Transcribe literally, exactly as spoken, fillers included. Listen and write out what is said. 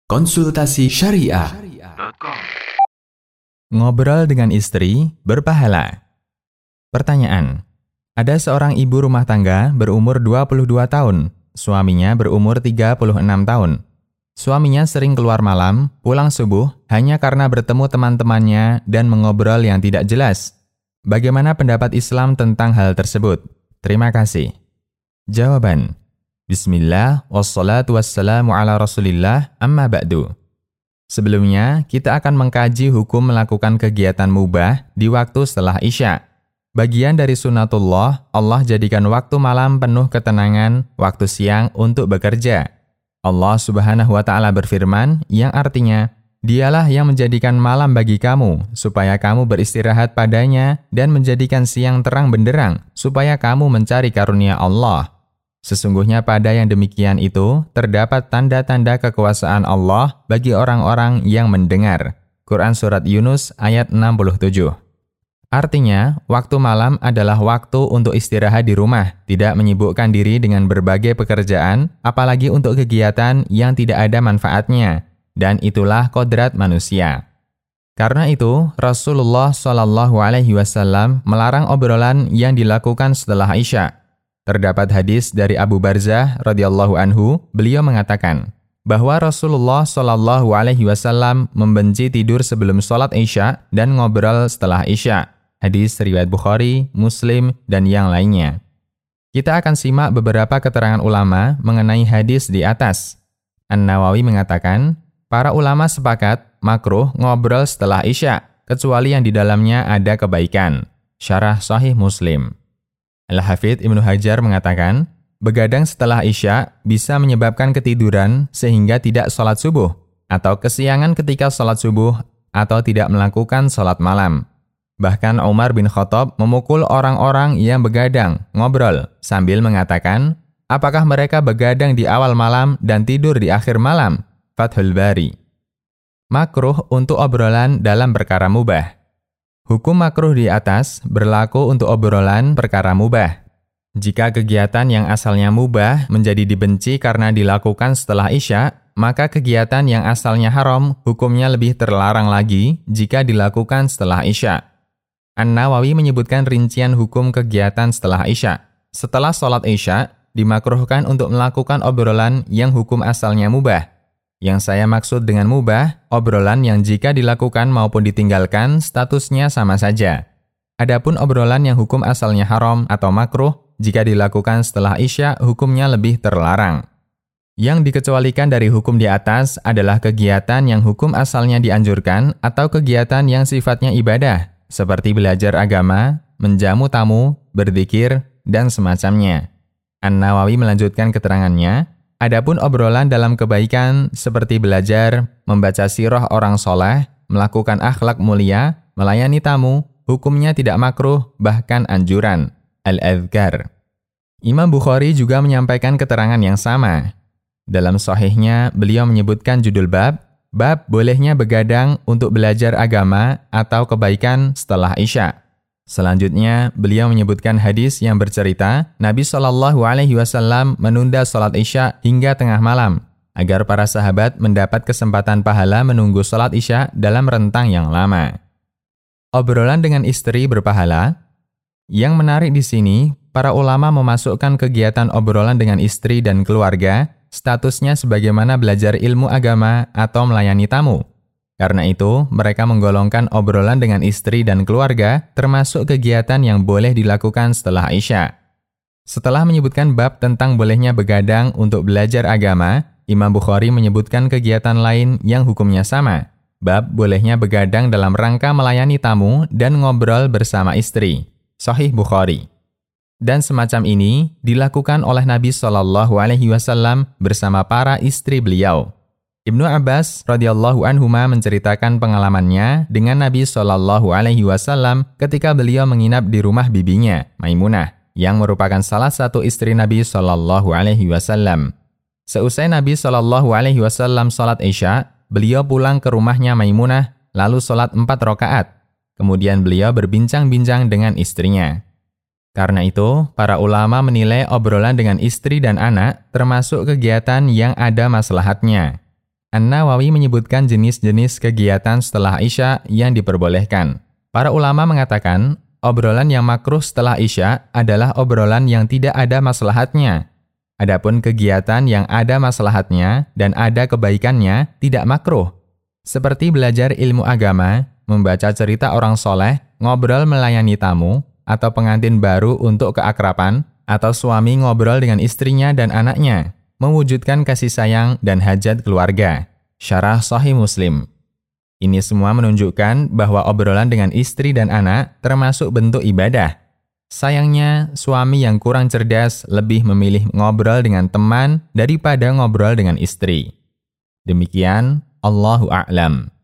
Konsultasi Syariah. Ngobrol dengan istri berpahala. Pertanyaan: ada seorang ibu rumah tangga berumur dua puluh dua tahun, suaminya berumur tiga puluh enam tahun. Suaminya sering keluar malam, pulang subuh, hanya karena bertemu teman-temannya dan mengobrol yang tidak jelas. Bagaimana pendapat Islam tentang hal tersebut? Terima kasih. Jawaban: Bismillah, wassalatu wassalamu ala rasulillah, amma ba'du. Sebelumnya, kita akan mengkaji hukum melakukan kegiatan mubah di waktu setelah Isya. Bagian dari sunatullah, Allah jadikan waktu malam penuh ketenangan, waktu siang untuk bekerja. Allah subhanahu wa ta'ala berfirman, yang artinya, Dialah yang menjadikan malam bagi kamu, supaya kamu beristirahat padanya, dan menjadikan siang terang benderang, supaya kamu mencari karunia Allah. Sesungguhnya pada yang demikian itu, terdapat tanda-tanda kekuasaan Allah bagi orang-orang yang mendengar. Quran Surat Yunus ayat enam puluh tujuh. Artinya, waktu malam adalah waktu untuk istirahat di rumah, tidak menyibukkan diri dengan berbagai pekerjaan, apalagi untuk kegiatan yang tidak ada manfaatnya, dan itulah kodrat manusia. Karena itu, Rasulullah shallallahu alaihi wasallam melarang obrolan yang dilakukan setelah Isya. Terdapat hadis dari Abu Barzah radhiyallahu anhu, beliau mengatakan bahwa Rasulullah shallallahu alaihi wasallam membenci tidur sebelum sholat Isya dan ngobrol setelah Isya. Hadis riwayat Bukhari, Muslim, dan yang lainnya. Kita akan simak beberapa keterangan ulama mengenai hadis di atas. An-Nawawi mengatakan, para ulama sepakat makruh ngobrol setelah Isya, kecuali yang di dalamnya ada kebaikan. Syarah Sahih Muslim. Al-Hafidz Ibnu Hajar mengatakan, begadang setelah Isya bisa menyebabkan ketiduran sehingga tidak sholat subuh, atau kesiangan ketika sholat subuh, atau tidak melakukan sholat malam. Bahkan Umar bin Khattab memukul orang-orang yang begadang, ngobrol, sambil mengatakan, apakah mereka begadang di awal malam dan tidur di akhir malam? Fathul Bari. Makruh untuk obrolan dalam perkara mubah. Hukum makruh di atas berlaku untuk obrolan perkara mubah. Jika kegiatan yang asalnya mubah menjadi dibenci karena dilakukan setelah Isya, maka kegiatan yang asalnya haram hukumnya lebih terlarang lagi jika dilakukan setelah Isya. An-Nawawi menyebutkan rincian hukum kegiatan setelah Isya. Setelah sholat Isya, dimakruhkan untuk melakukan obrolan yang hukum asalnya mubah. Yang saya maksud dengan mubah, obrolan yang jika dilakukan maupun ditinggalkan, statusnya sama saja. Adapun obrolan yang hukum asalnya haram atau makruh, jika dilakukan setelah Isya, hukumnya lebih terlarang. Yang dikecualikan dari hukum di atas adalah kegiatan yang hukum asalnya dianjurkan atau kegiatan yang sifatnya ibadah, seperti belajar agama, menjamu tamu, berzikir, dan semacamnya. An-Nawawi melanjutkan keterangannya, adapun obrolan dalam kebaikan seperti belajar, membaca sirah orang soleh, melakukan akhlak mulia, melayani tamu, hukumnya tidak makruh, bahkan anjuran. Al-Adhkar. Imam Bukhari juga menyampaikan keterangan yang sama. Dalam sahihnya, beliau menyebutkan judul bab, bab bolehnya begadang untuk belajar agama atau kebaikan setelah Isya. Selanjutnya, beliau menyebutkan hadis yang bercerita, Nabi shallallahu alaihi wasallam menunda sholat Isya hingga tengah malam, agar para sahabat mendapat kesempatan pahala menunggu sholat Isya dalam rentang yang lama. Obrolan dengan istri berpahala. Yang menarik di sini, para ulama memasukkan kegiatan obrolan dengan istri dan keluarga, statusnya sebagaimana belajar ilmu agama atau melayani tamu. Karena itu, mereka menggolongkan obrolan dengan istri dan keluarga termasuk kegiatan yang boleh dilakukan setelah Isya. Setelah menyebutkan bab tentang bolehnya begadang untuk belajar agama, Imam Bukhari menyebutkan kegiatan lain yang hukumnya sama. Bab bolehnya begadang dalam rangka melayani tamu dan ngobrol bersama istri. Sahih Bukhari. Dan semacam ini dilakukan oleh Nabi shallallahu alaihi wasallam bersama para istri beliau. Ibnu Abbas radhiyallahu anhuma menceritakan pengalamannya dengan Nabi shallallahu alaihi wasallam ketika beliau menginap di rumah bibinya, Maimunah, yang merupakan salah satu istri Nabi shallallahu alaihi wasallam. Seusai Nabi shallallahu alaihi wasallam sholat Isya, beliau pulang ke rumahnya Maimunah, lalu sholat empat rakaat. Kemudian beliau berbincang-bincang dengan istrinya. Karena itu, para ulama menilai obrolan dengan istri dan anak termasuk kegiatan yang ada maslahatnya. An-Nawawi menyebutkan jenis-jenis kegiatan setelah Isya yang diperbolehkan. Para ulama mengatakan, obrolan yang makruh setelah Isya adalah obrolan yang tidak ada maslahatnya. Adapun kegiatan yang ada maslahatnya dan ada kebaikannya tidak makruh. Seperti belajar ilmu agama, membaca cerita orang soleh, ngobrol melayani tamu, atau pengantin baru untuk keakraban, atau suami ngobrol dengan istrinya dan anaknya, mewujudkan kasih sayang dan hajat keluarga. Syarah Sahih Muslim. Ini semua menunjukkan bahwa obrolan dengan istri dan anak termasuk bentuk ibadah. Sayangnya, suami yang kurang cerdas lebih memilih ngobrol dengan teman daripada ngobrol dengan istri. Demikian, Allahu a'lam.